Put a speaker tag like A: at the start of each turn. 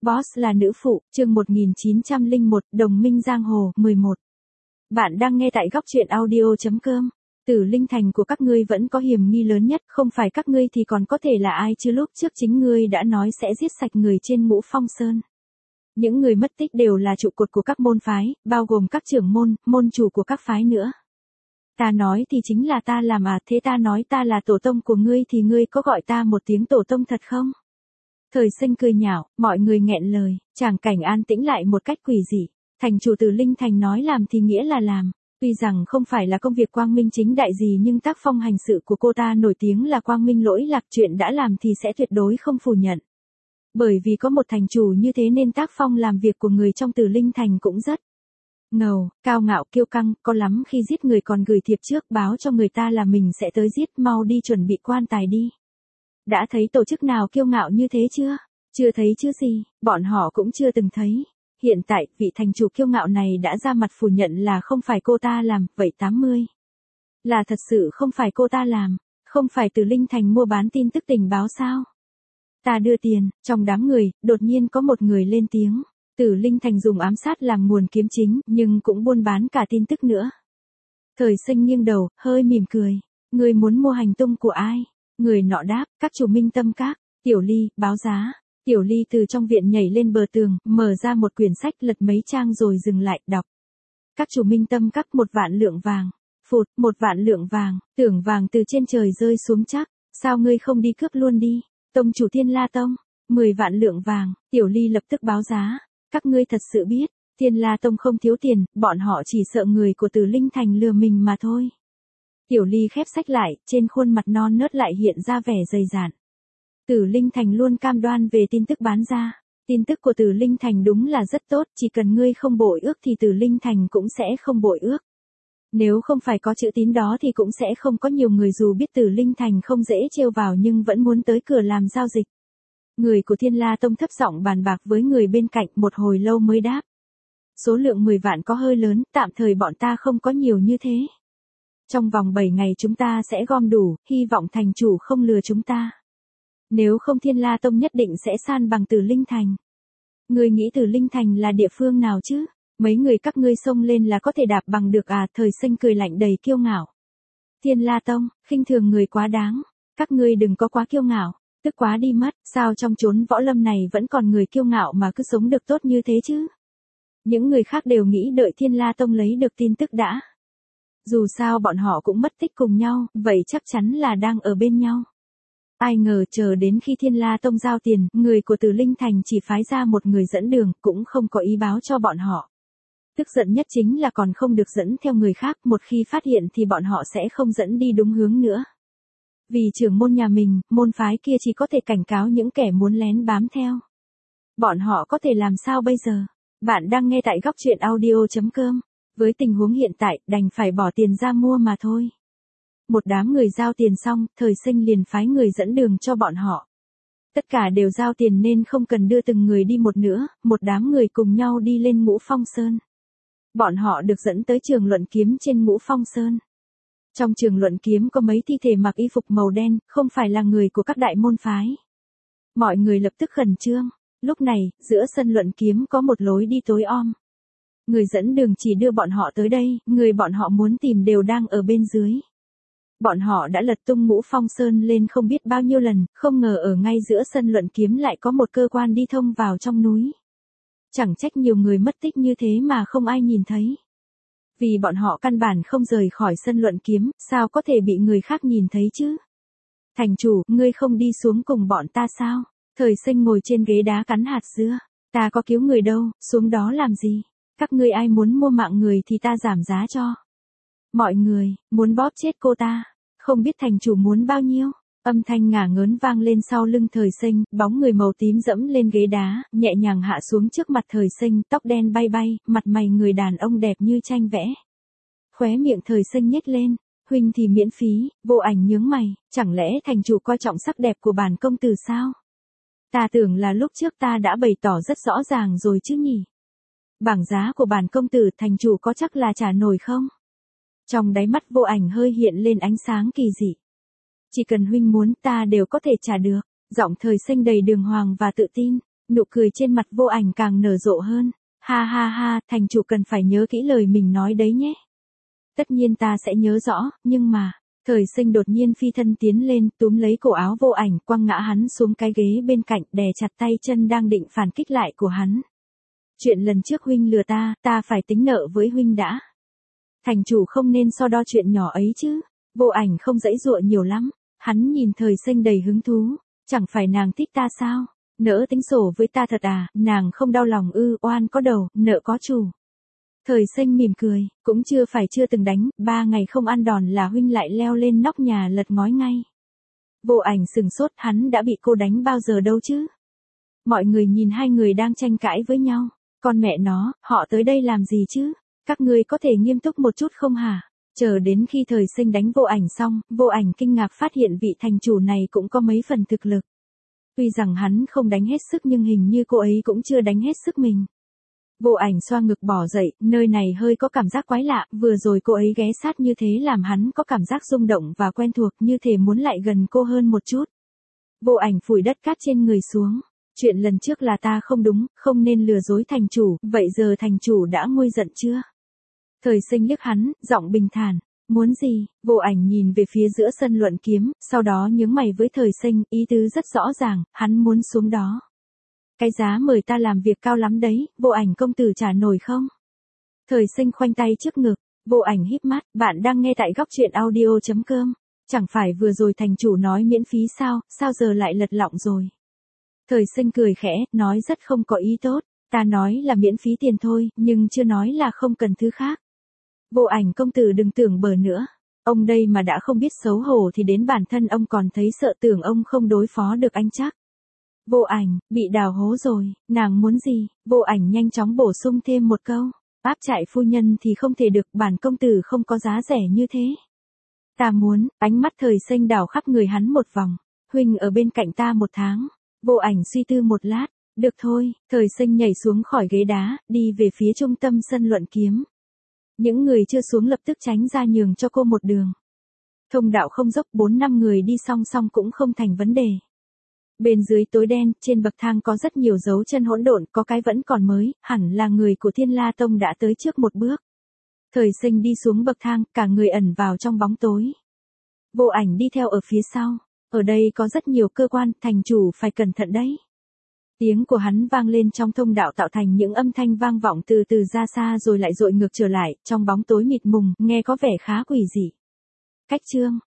A: Boss là nữ phụ, chương 1901, Đồng minh giang hồ, 11. Bạn đang nghe tại góc truyện audio.com. Tử Linh Thành của các ngươi vẫn có hiểm nghi lớn nhất, không phải các ngươi thì còn có thể là ai chứ, lúc trước chính ngươi đã nói sẽ giết sạch người trên Ngũ Phong Sơn. Những người mất tích đều là trụ cột của các môn phái, bao gồm các trưởng môn, môn chủ của các phái nữa. Ta nói thì chính là ta làm à, thế ta nói ta là tổ tông của ngươi thì ngươi có gọi ta một tiếng tổ tông thật không? Thời Sinh cười nhạo, mọi người nghẹn lời, tràng cảnh an tĩnh lại một cách quỷ dị. Thành chủ Tử Linh Thành nói làm thì nghĩa là làm. Tuy rằng không phải là công việc quang minh chính đại gì nhưng tác phong hành sự của cô ta nổi tiếng là quang minh lỗi lạc, chuyện đã làm thì sẽ tuyệt đối không phủ nhận. Bởi vì có một thành chủ như thế nên tác phong làm việc của người trong Tử Linh Thành cũng rất ngầu, cao ngạo kiêu căng, có lắm khi giết người còn gửi thiệp trước báo cho người ta là mình sẽ tới giết, mau đi chuẩn bị quan tài đi. Đã thấy tổ chức nào kiêu ngạo như thế chưa? Chưa thấy chứ gì, bọn họ cũng chưa từng thấy. Hiện tại, vị thành chủ kiêu ngạo này đã ra mặt phủ nhận là không phải cô ta làm, vậy 80. Là thật sự không phải cô ta làm, không phải Tử Linh Thành mua bán tin tức tình báo sao? Ta đưa tiền, trong đám người, đột nhiên có một người lên tiếng. Tử Linh Thành dùng ám sát làm nguồn kiếm chính, nhưng cũng buôn bán cả tin tức nữa. Thời Sinh nghiêng đầu, hơi mỉm cười. Người muốn mua hành tung của ai? Người nọ đáp, các chủ Minh Tâm Các. Tiểu Ly, báo giá. Tiểu Ly từ trong viện nhảy lên bờ tường, mở ra một quyển sách, lật mấy trang rồi dừng lại, đọc. Các chủ Minh Tâm Các 1 vạn lượng vàng. Phụt, 1 vạn lượng vàng, tưởng vàng từ trên trời rơi xuống chắc. Sao ngươi không đi cướp luôn đi? Tông chủ Thiên La Tông. 10 vạn lượng vàng. Tiểu Ly lập tức báo giá. Các ngươi thật sự biết, Thiên La Tông không thiếu tiền, bọn họ chỉ sợ người của Tử Linh Thành lừa mình mà thôi. Tiểu Ly khép sách lại, trên khuôn mặt non nớt lại hiện ra vẻ dày dạn. Tử Linh Thành luôn cam đoan về tin tức bán ra. Tin tức của Tử Linh Thành đúng là rất tốt, chỉ cần ngươi không bội ước thì Tử Linh Thành cũng sẽ không bội ước. Nếu không phải có chữ tín đó thì cũng sẽ không có nhiều người dù biết Tử Linh Thành không dễ trêu vào nhưng vẫn muốn tới cửa làm giao dịch. Người của Thiên La Tông thấp giọng bàn bạc với người bên cạnh, một hồi lâu mới đáp. Số lượng 10 vạn có hơi lớn, tạm thời bọn ta không có nhiều như thế. Trong vòng 7 ngày chúng ta sẽ gom đủ, hy vọng thành chủ không lừa chúng ta. Nếu không Thiên La Tông nhất định sẽ san bằng Tử Linh Thành. Người nghĩ Tử Linh Thành là địa phương nào chứ? Mấy người các ngươi xông lên là có thể đạp bằng được à? Thời Sinh cười lạnh đầy kiêu ngạo. Thiên La Tông, khinh thường người quá đáng. Các ngươi đừng có quá kiêu ngạo. Tức quá đi mất, sao trong chốn võ lâm này vẫn còn người kiêu ngạo mà cứ sống được tốt như thế chứ? Những người khác đều nghĩ đợi Thiên La Tông lấy được tin tức đã. Dù sao bọn họ cũng mất tích cùng nhau, vậy chắc chắn là đang ở bên nhau. Ai ngờ chờ đến khi Thiên La Tông giao tiền, người của Tử Linh Thành chỉ phái ra một người dẫn đường, cũng không có ý báo cho bọn họ. Tức giận nhất chính là còn không được dẫn theo người khác, một khi phát hiện thì bọn họ sẽ không dẫn đi đúng hướng nữa. Vì trưởng môn nhà mình, môn phái kia chỉ có thể cảnh cáo những kẻ muốn lén bám theo. Bọn họ có thể làm sao bây giờ? Bạn đang nghe tại góc truyện audio.com. Với tình huống hiện tại, đành phải bỏ tiền ra mua mà thôi. Một đám người giao tiền xong, Thời Sinh liền phái người dẫn đường cho bọn họ. Tất cả đều giao tiền nên không cần đưa từng người đi một nữa, một đám người cùng nhau đi lên Ngũ Phong Sơn. Bọn họ được dẫn tới trường luận kiếm trên Ngũ Phong Sơn. Trong trường luận kiếm có mấy thi thể mặc y phục màu đen, không phải là người của các đại môn phái. Mọi người lập tức khẩn trương. Lúc này, giữa sân luận kiếm có một lối đi tối om. Người dẫn đường chỉ đưa bọn họ tới đây, người bọn họ muốn tìm đều đang ở bên dưới. Bọn họ đã lật tung Ngũ Phong Sơn lên không biết bao nhiêu lần, không ngờ ở ngay giữa sân luận kiếm lại có một cơ quan đi thông vào trong núi. Chẳng trách nhiều người mất tích như thế mà không ai nhìn thấy. Vì bọn họ căn bản không rời khỏi sân luận kiếm, sao có thể bị người khác nhìn thấy chứ? Thành chủ, ngươi không đi xuống cùng bọn ta sao? Thời Sinh ngồi trên ghế đá cắn hạt dưa. Ta có cứu người đâu, xuống đó làm gì? Các ngươi ai muốn mua mạng người thì ta giảm giá cho. Mọi người, muốn bóp chết cô ta. Không biết thành chủ muốn bao nhiêu? Âm thanh ngả ngớn vang lên sau lưng Thời Sinh, bóng người màu tím dẫm lên ghế đá, nhẹ nhàng hạ xuống trước mặt Thời Sinh, tóc đen bay bay, mặt mày người đàn ông đẹp như tranh vẽ. Khóe miệng Thời Sinh nhếch lên, huynh thì miễn phí, Vô Ảnh nhướng mày, chẳng lẽ thành chủ coi trọng sắc đẹp của bản công tử sao? Ta tưởng là lúc trước ta đã bày tỏ rất rõ ràng rồi chứ nhỉ? Bảng giá của bản công tử thành chủ có chắc là trả nổi không? Trong đáy mắt Vô Ảnh hơi hiện lên ánh sáng kỳ dị. Chỉ cần huynh muốn ta đều có thể trả được, giọng Thời Sinh đầy đường hoàng và tự tin. Nụ cười trên mặt Vô Ảnh càng nở rộ hơn. Ha ha ha, thành chủ cần phải nhớ kỹ lời mình nói đấy nhé. Tất nhiên ta sẽ nhớ rõ, nhưng mà, Thời Sinh đột nhiên phi thân tiến lên, túm lấy cổ áo Vô Ảnh, quăng ngã hắn xuống cái ghế bên cạnh, đè chặt tay chân đang định phản kích lại của hắn. Chuyện lần trước huynh lừa ta phải tính nợ với huynh đã. Thành chủ không nên so đo chuyện nhỏ ấy chứ. Vô Ảnh không giãy giụa nhiều lắm, hắn nhìn Thời Sinh đầy hứng thú, chẳng phải nàng thích ta sao? Nỡ tính sổ với ta thật à, nàng không đau lòng ư, oan có đầu, nợ có chủ. Thời Sinh mỉm cười, cũng chưa từng đánh, 3 ngày không ăn đòn là huynh lại leo lên nóc nhà lật ngói ngay. Vô Ảnh sừng sốt, hắn đã bị cô đánh bao giờ đâu chứ? Mọi người nhìn hai người đang tranh cãi với nhau, con mẹ nó, họ tới đây làm gì chứ? Các ngươi có thể nghiêm túc một chút không hả? Chờ đến khi Thời Sinh đánh Vô Ảnh xong, Vô Ảnh kinh ngạc phát hiện vị thành chủ này cũng có mấy phần thực lực. Tuy rằng hắn không đánh hết sức nhưng hình như cô ấy cũng chưa đánh hết sức mình. Vô Ảnh xoa ngực bỏ dậy, nơi này hơi có cảm giác quái lạ, vừa rồi cô ấy ghé sát như thế làm hắn có cảm giác rung động và quen thuộc, như thể muốn lại gần cô hơn một chút. Vô Ảnh phủi đất cát trên người xuống. Chuyện lần trước là ta không đúng, không nên lừa dối thành chủ, vậy giờ thành chủ đã nguôi giận chưa? Thời Sinh liếc hắn, giọng bình thản. Muốn gì? Vô Ảnh nhìn về phía giữa sân luận kiếm, sau đó nhướng mày với Thời Sinh, ý tứ rất rõ ràng, hắn muốn xuống đó. Cái giá mời ta làm việc cao lắm đấy, Vô Ảnh công tử trả nổi không? Thời Sinh khoanh tay trước ngực, Vô Ảnh híp mắt, bạn đang nghe tại góc truyện audio.com. Chẳng phải vừa rồi thành chủ nói miễn phí sao giờ lại lật lọng rồi. Thời Sinh cười khẽ, nói rất không có ý tốt, ta nói là miễn phí tiền thôi, nhưng chưa nói là không cần thứ khác. Vô Ảnh công tử đừng tưởng bừa nữa, ông đây mà đã không biết xấu hổ thì đến bản thân ông còn thấy sợ, tưởng ông không đối phó được anh chắc. Vô Ảnh, bị đào hố rồi, nàng muốn gì? Vô Ảnh nhanh chóng bổ sung thêm một câu, áp trại phu nhân thì không thể được, bản công tử không có giá rẻ như thế. Ta muốn, ánh mắt Thời Sinh đảo khắp người hắn một vòng, huynh ở bên cạnh ta 1 tháng. Vô Ảnh suy tư một lát, được thôi, Thời Sinh nhảy xuống khỏi ghế đá, đi về phía trung tâm sân luận kiếm. Những người chưa xuống lập tức tránh ra nhường cho cô một đường. Thông đạo không dốc, 4-5 người đi song song cũng không thành vấn đề. Bên dưới tối đen, trên bậc thang có rất nhiều dấu chân hỗn độn, có cái vẫn còn mới, hẳn là người của Thiên La Tông đã tới trước một bước. Thời Sinh đi xuống bậc thang, cả người ẩn vào trong bóng tối. Vô Ảnh đi theo ở phía sau. Ở đây có rất nhiều cơ quan, thành chủ phải cẩn thận đấy. Tiếng của hắn vang lên trong thông đạo tạo thành những âm thanh vang vọng từ từ ra xa rồi lại dội ngược trở lại, trong bóng tối mịt mùng, nghe có vẻ khá quỷ dị. Cách chương